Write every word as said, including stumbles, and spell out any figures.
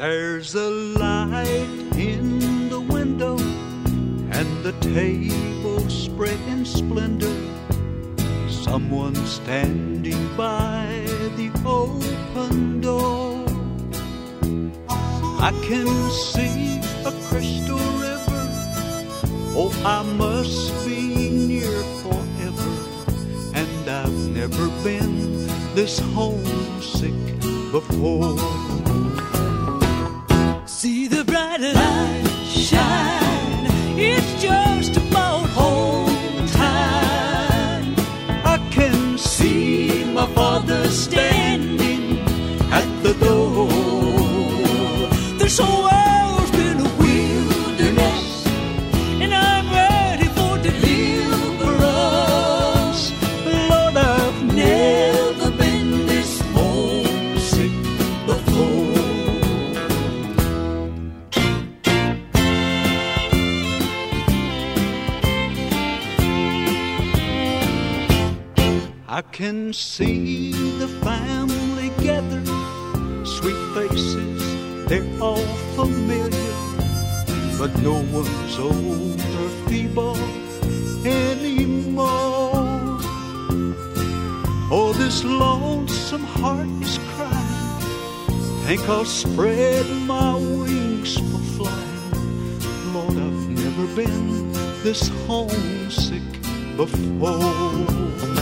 There's a light in the window and the table spread in splendor. Someone standing by the open door. I can see a crystal river. Oh, I must be near forever. And I've never been this homesick before. See the bright light shine, it's just about home time. I can see my father standing at the door. This whole world's been a wilderness, and I'm ready for deliverance. Lord, I've Never been this homesick before. I can see the family gathered, sweet faces, they're all familiar, but no one's old or feeble anymore. Oh, this lonesome heart is crying, think I'll spread my wings for flying. Lord, I've never been this homesick before.